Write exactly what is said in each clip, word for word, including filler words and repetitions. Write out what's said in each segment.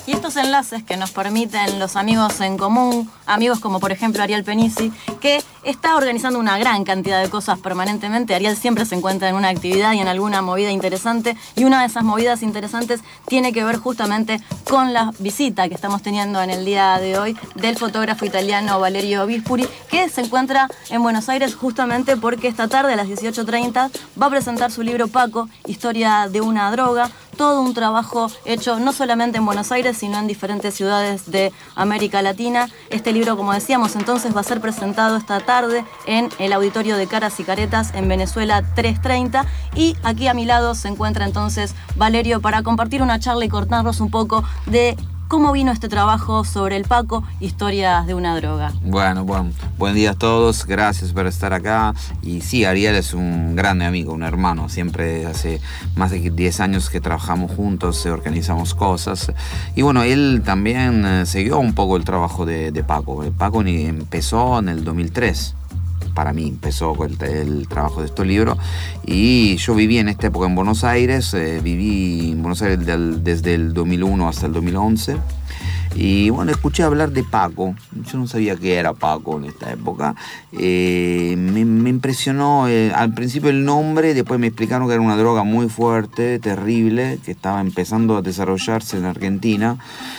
Y estos enlaces que nos permiten los amigos en común, amigos como por ejemplo Ariel Penisi, que está organizando una gran cantidad de cosas permanentemente. Ariel siempre se encuentra en una actividad y en alguna movida interesante, y una de esas movidas interesantes tiene que ver justamente con la visita que estamos teniendo en el día de hoy del fotógrafo italiano Valerio Vispuri, que se encuentra en Buenos Aires justamente porque esta tarde a las dieciocho treinta va a presentar su libro Paco, Historia de una droga. Todo un trabajo hecho no solamente en Buenos Aires, sino en diferentes ciudades de América Latina. Este libro, como decíamos, entonces va a ser presentado esta tarde en el Auditorio de Caras y Caretas en Venezuela trescientos treinta. Y aquí a mi lado se encuentra entonces Valerio para compartir una charla y contarnos un poco de cómo vino este trabajo sobre el Paco, Historias de una droga. Bueno, bueno, buen día a todos, gracias por estar acá. Y sí, Ariel es un grande amigo, un hermano. Siempre hace más de diez años que trabajamos juntos, organizamos cosas. Y bueno, él también eh, siguió un poco el trabajo de, de Paco. El Paco ni empezó en el dos mil tres. Para mí empezó el, el trabajo de estos libros, y yo viví en esta época en Buenos Aires, eh, viví en Buenos Aires del, desde el dos mil uno hasta el dos mil once, y bueno, escuché hablar de Paco. Yo no sabía qué era Paco en esta época. Eh, me, me impresionó eh, al principio el nombre, después me explicaron que era una droga muy fuerte, terrible, que estaba empezando a desarrollarse en Argentina.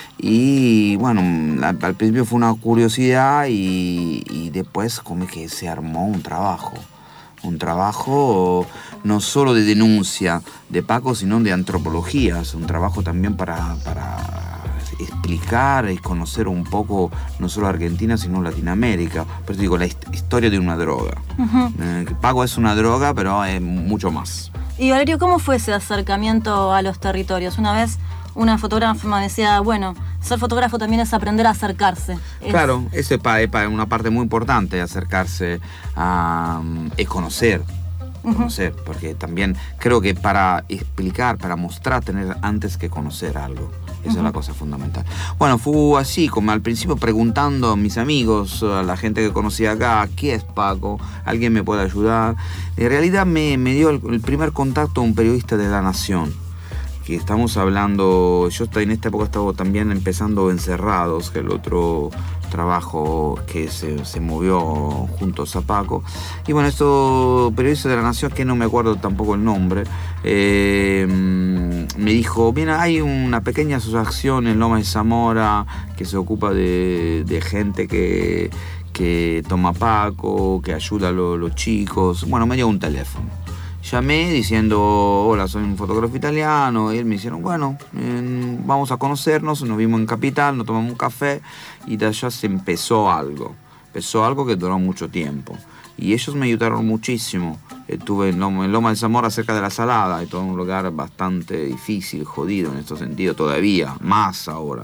Y bueno, al, al principio fue una curiosidad, y, y después como que se armó un trabajo. Un trabajo no solo de denuncia de Paco, sino de antropología. Es un trabajo también para, para explicar y conocer un poco no solo Argentina, sino Latinoamérica. Por eso digo, la hist- historia de una droga. Uh-huh. Eh, Paco es una droga, pero es mucho más. Y Valerio, ¿cómo fue ese acercamiento a los territorios? Una vez una fotógrafa me decía, bueno, ser fotógrafo también es aprender a acercarse. Es... Claro, esa es una parte muy importante, acercarse a, a conocer. Conocer, uh-huh. Porque también creo que para explicar, para mostrar, tener antes que conocer algo. Esa uh-huh. es la cosa fundamental. Bueno, fue así, como al principio preguntando a mis amigos, a la gente que conocía acá, ¿qué es Paco? ¿Alguien me puede ayudar? En realidad me, me dio el, el primer contacto un periodista de La Nación. Que estamos hablando, yo en esta época estaba también empezando Encerrados, que es el otro trabajo que se, se movió juntos a Paco. Y bueno, estos periodistas de La Nación, que no me acuerdo tampoco el nombre, eh, me dijo, mira, hay una pequeña asociación en Loma de Zamora que se ocupa de, de gente que, que toma Paco, que ayuda a lo, los chicos. Bueno, me dio un teléfono. Llamé diciendo, hola, soy un fotógrafo italiano, y él me dijeron, bueno, eh, vamos a conocernos, nos vimos en Capital, nos tomamos un café, y de allá se empezó algo, empezó algo que duró mucho tiempo, y ellos me ayudaron muchísimo. Estuve en Loma, en Loma de Zamora, cerca de La Salada, y todo un lugar bastante difícil, jodido en este sentido, todavía, más ahora.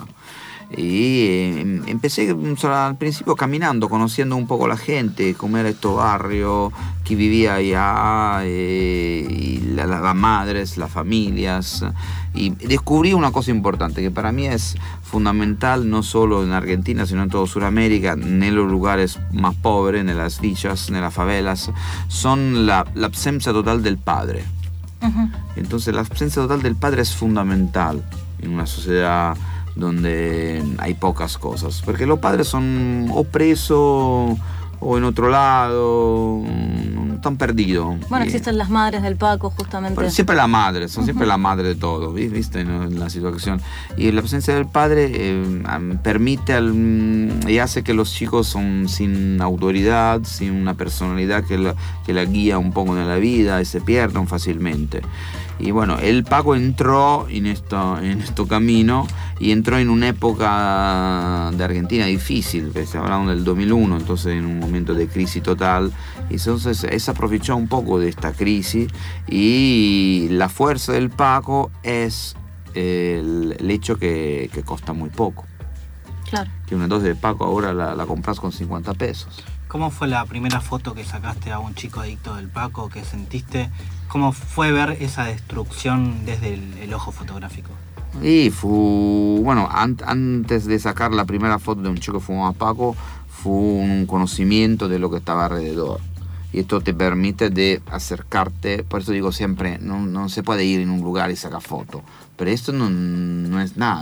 Y eh, empecé al principio caminando, conociendo un poco la gente, cómo era este barrio, que vivía allá, eh, y la, la, las madres, las familias. Y descubrí una cosa importante, que para mí es fundamental, no solo en Argentina, sino en toda Sudamérica, en los lugares más pobres, en las villas, en las favelas, son la, la ausencia total del padre. Uh-huh. Entonces la ausencia total del padre es fundamental en una sociedad donde hay pocas cosas, porque los padres son o presos o en otro lado, están perdidos. Bueno, y, existen las madres del Paco, justamente. Pero siempre las madres, son uh-huh. siempre la madre de todo, ¿viste? ¿No? En la situación. Y la presencia del padre eh, permite al, y hace que los chicos son sin autoridad, sin una personalidad que la, que la guía un poco en la vida, y se pierden fácilmente. Y bueno, el Paco entró en esto, en este camino, y entró en una época de Argentina difícil, se hablamos del dos mil uno, entonces en un momento de crisis total. Y entonces se aprovechó un poco de esta crisis, y la fuerza del Paco es el, el hecho que, que cuesta muy poco. Claro. Que una dosis de Paco ahora la, la compras con cincuenta pesos. ¿Cómo fue la primera foto que sacaste a un chico adicto del Paco? ¿Qué sentiste? ¿Cómo fue ver esa destrucción desde el, el ojo fotográfico? Y fue, bueno, an, antes de sacar la primera foto de un chico que fumaba Paco, fue un conocimiento de lo que estaba alrededor. Y esto te permite de acercarte, por eso digo siempre, no, no se puede ir en un lugar y sacar foto. Pero esto no, no es nada.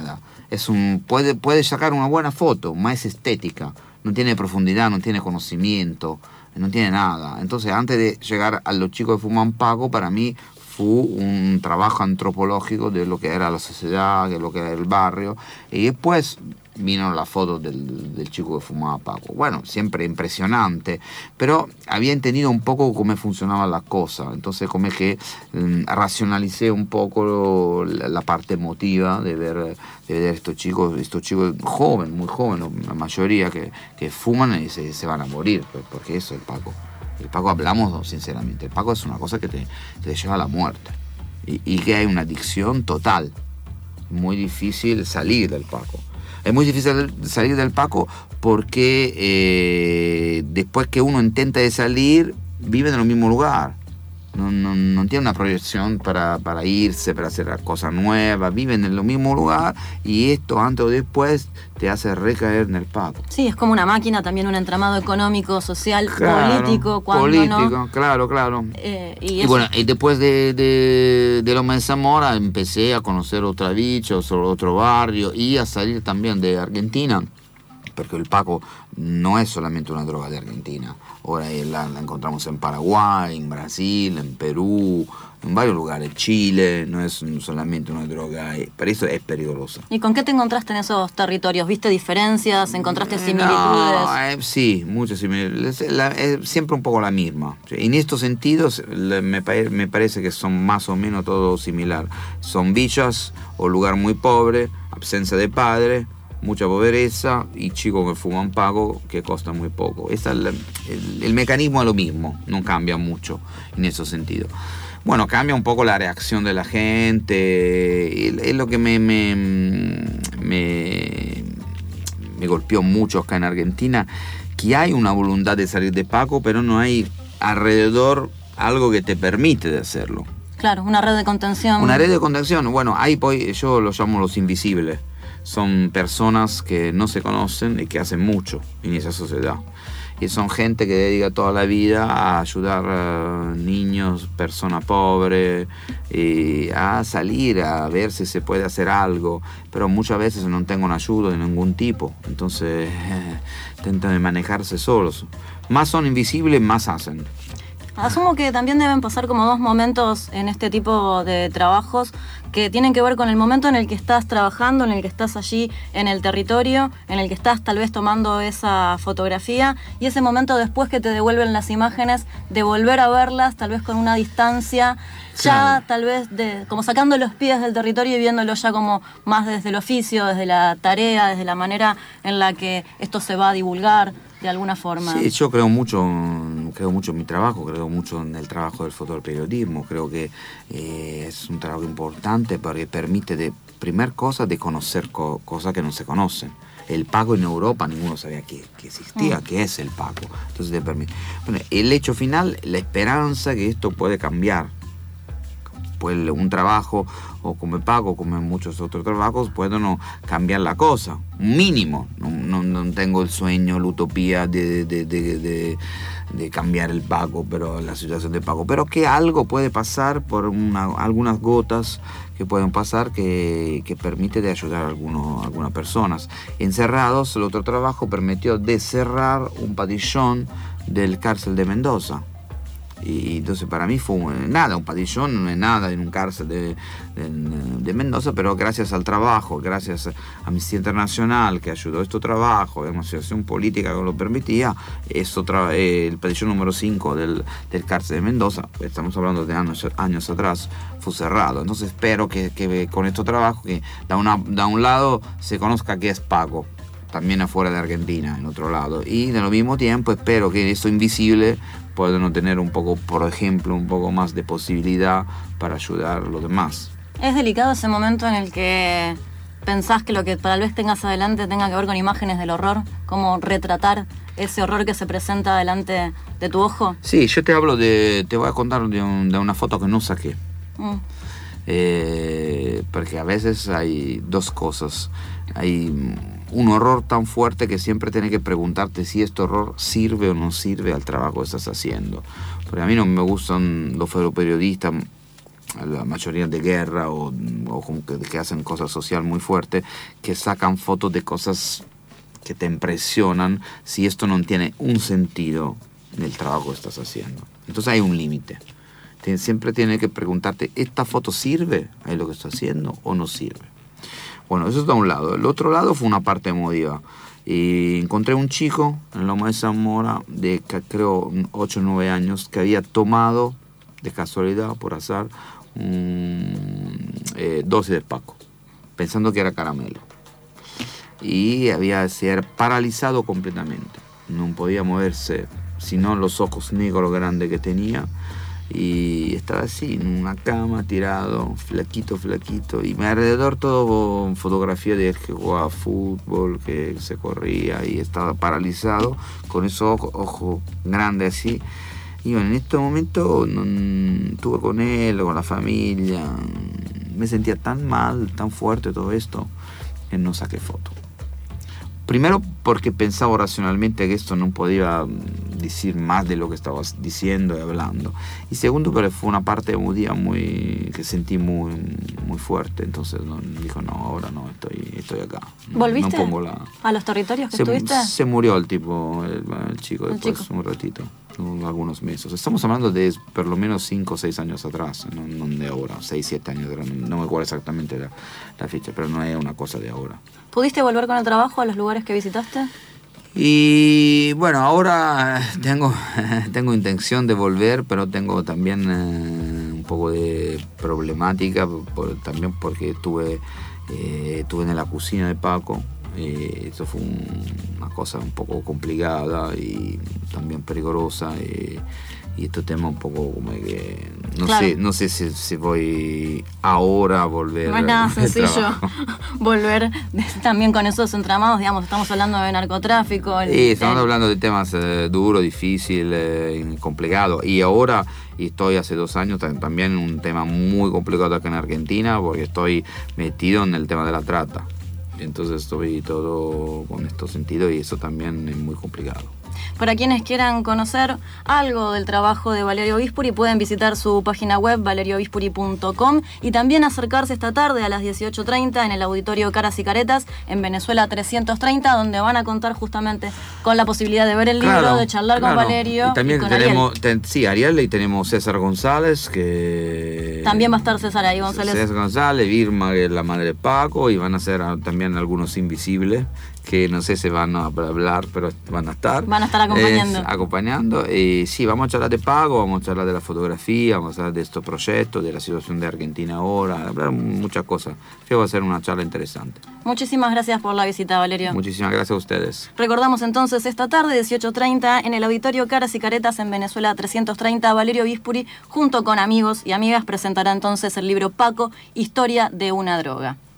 es un, puede, puede sacar una buena foto, más estética, no tiene profundidad, no tiene conocimiento, no tiene nada. Entonces, antes de llegar a los chicos que fuman Paco, para mí fue un trabajo antropológico de lo que era la sociedad, de lo que era el barrio, y después vino la foto del, del chico que fumaba Paco. Bueno, siempre impresionante, pero había entendido un poco cómo funcionaba la cosa, entonces como que um, racionalicé un poco la, la parte emotiva de ver, de ver estos chicos, estos chicos jóvenes, muy jóvenes, la mayoría que, que fuman y se, se van a morir, porque eso es el Paco. El Paco, hablamos sinceramente, el Paco es una cosa que te, te lleva a la muerte y, y que hay una adicción total, muy difícil salir del Paco. Es muy difícil salir del Paco porque eh, después que uno intenta de salir, vive en el mismo lugar. No, no, no tiene una proyección para, para irse, para hacer cosas nuevas. Viven en el mismo lugar y esto antes o después te hace recaer en el Paco. Sí, es como una máquina, también un entramado económico, social, claro, político. Cuando político, no, claro, claro. Eh, y, y bueno, y después de, de, de Loma de Zamora empecé a conocer otra bicha, otro barrio y a salir también de Argentina. Porque el Paco no es solamente una droga de Argentina. Ahora la, la encontramos en Paraguay, en Brasil, en Perú, en varios lugares. Chile, no es solamente una droga, por eso es peligrosa. ¿Y con qué te encontraste en esos territorios? ¿Viste diferencias? ¿Encontraste similitudes? No, eh, sí, muchas similitudes. La, es siempre un poco la misma. En estos sentidos me, me parece que son más o menos todo similar. Son villas o lugar muy pobre, ausencia de padre, mucha pobreza y chicos que fuman Paco que costan muy poco. Esa es la, el, el mecanismo es lo mismo, no cambia mucho en ese sentido. Bueno, cambia un poco la reacción de la gente, es lo que me, me, me, me golpeó mucho acá en Argentina, que hay una voluntad de salir de Paco, pero no hay alrededor algo que te permite de hacerlo. Claro, una red de contención. Una red de contención, bueno, ahí yo los llamo los invisibles. Son personas que no se conocen y que hacen mucho en esa sociedad. Y son gente que dedica toda la vida a ayudar a niños, personas pobres, y a salir a ver si se puede hacer algo. Pero muchas veces no tengo ayuda de ningún tipo. Entonces eh, intentan manejarse solos. Más son invisibles, más hacen. Asumo que también deben pasar como dos momentos en este tipo de trabajos que tienen que ver con el momento en el que estás trabajando, en el que estás allí en el territorio, en el que estás tal vez tomando esa fotografía, y ese momento después que te devuelven las imágenes, de volver a verlas tal vez con una distancia, ya claro. Tal vez de, como sacando los pies del territorio y viéndolo ya como más desde el oficio, desde la tarea, desde la manera en la que esto se va a divulgar de alguna forma. Sí, yo creo mucho, creo mucho en mi trabajo, creo mucho en el trabajo del fotoperiodismo, creo que eh, es un trabajo importante porque permite, de primer cosa, de conocer co- cosas que no se conocen. El Paco en Europa ninguno sabía que, que existía, mm. que es el Paco. Entonces te permite. Bueno, el hecho final, la esperanza que esto puede cambiar. Pues un trabajo, o como el Paco, como en muchos otros trabajos, pueden no cambiar la cosa, un mínimo. No, no, no tengo el sueño, la utopía de, de, de, de, de cambiar el Paco, pero la situación del Paco. Pero que algo puede pasar por una, algunas gotas que pueden pasar que, que permite de ayudar a algunos, algunas personas. Encerrados, el otro trabajo permitió de cerrar un pabellón del cárcel de Mendoza. Y entonces para mí fue nada, un pabellón no es nada en un cárcel de, de, de Mendoza, pero gracias al trabajo, gracias a Amnistía Internacional que ayudó a este trabajo, a una asociación política que lo permitía, esto tra- eh, el pabellón número cinco del, del cárcel de Mendoza, estamos hablando de años, años atrás, fue cerrado. Entonces espero que, que con este trabajo, que de, una, de un lado se conozca que es Paco, también afuera de Argentina, en otro lado, y de lo mismo tiempo espero que esto invisible puedan tener un poco, por ejemplo, un poco más de posibilidad para ayudar a los demás. Es delicado ese momento en el que pensás que lo que tal vez tengas adelante tenga que ver con imágenes del horror, cómo retratar ese horror que se presenta delante de tu ojo. Sí, yo te hablo de, te voy a contar de, un, de una foto que no saqué. Mm. Eh, porque a veces hay dos cosas. Hay un horror tan fuerte que siempre tienes que preguntarte si este horror sirve o no sirve al trabajo que estás haciendo. Porque a mí no me gustan los fotoperiodistas la mayoría de guerra o, o como que, que hacen cosas sociales muy fuertes, que sacan fotos de cosas que te impresionan si esto no tiene un sentido en el trabajo que estás haciendo. Entonces hay un límite. Siempre tienes que preguntarte, ¿esta foto sirve a lo que estoy haciendo o no sirve? Bueno, eso está a un lado. El otro lado fue una parte emotiva. Y encontré un chico en Loma de Zamora de creo ocho o nueve años que había tomado de casualidad, por azar, un eh, dosis de Paco, pensando que era caramelo. Y había ser paralizado completamente. No podía moverse, sino los ojos negros grandes que tenía. Y estaba así, en una cama, tirado, flaquito, flaquito. Y me alrededor todo fotografía de él que jugaba fútbol, que se corría y estaba paralizado, con esos ojos, ojos grandes así. Y bueno, en este momento no, estuve con él, con la familia. Me sentía tan mal, tan fuerte todo esto, que no saqué foto. Primero porque pensaba racionalmente que esto no podía decir más de lo que estaba diciendo y hablando. Y segundo porque fue una parte emotiva muy, que sentí muy, muy fuerte. Entonces no, dijo, no, ahora no, estoy, estoy acá. ¿Volviste no pongo la... a los territorios que se, estuviste? Se murió el tipo, el, el chico, el después chico. un ratito, algunos meses. Estamos hablando de por lo menos cinco o seis años atrás, no, no de ahora, seis, siete años, no me acuerdo exactamente la, la fecha, pero no es una cosa de ahora. ¿Pudiste volver con el trabajo a los lugares que visitaste? Y bueno, ahora tengo, tengo intención de volver, pero tengo también eh, un poco de problemática, por, también porque estuve, eh, estuve en la cocina de Paco. Eh, eso fue un, una cosa un poco complicada y también peligrosa. Eh, y este tema un poco como que no claro. sé no sé si, si voy ahora a volver. No es nada sencillo volver también con esos entramados, digamos, estamos hablando de narcotráfico. El, sí, estamos el... hablando de temas eh, duros, difíciles, eh, complicados. Y ahora, y estoy hace dos años también en un tema muy complicado acá en Argentina, porque estoy metido en el tema de la trata. Entonces estoy todo con estos sentidos y eso también es muy complicado. Para quienes quieran conocer algo del trabajo de Valerio Vispuri, pueden visitar su página web valerio vispuri punto com y también acercarse esta tarde a las dieciocho treinta en el auditorio Caras y Caretas en Venezuela trescientos treinta, donde van a contar justamente con la posibilidad de ver el libro, claro, de charlar claro. con Valerio. Y también y con tenemos, Ariel. Ten, sí, Ariel, y tenemos César González, que... También va a estar César ahí, González. César González, Irma, que es la madre de Paco, y van a ser también algunos invisibles, que no sé si van a hablar, pero van a estar. Van a estar acompañando. Eh, acompañando. Y sí, vamos a charlar de Paco, vamos a charlar de la fotografía, vamos a hablar de estos proyectos, de la situación de Argentina ahora, hablar muchas cosas. Creo que va a ser una charla interesante. Muchísimas gracias por la visita, Valerio. Muchísimas gracias a ustedes. Recordamos entonces esta tarde, dieciocho treinta, en el auditorio Caras y Caretas en Venezuela trescientos treinta, Valerio Vispuri, junto con amigos y amigas, presentará entonces el libro Paco, Historia de una droga.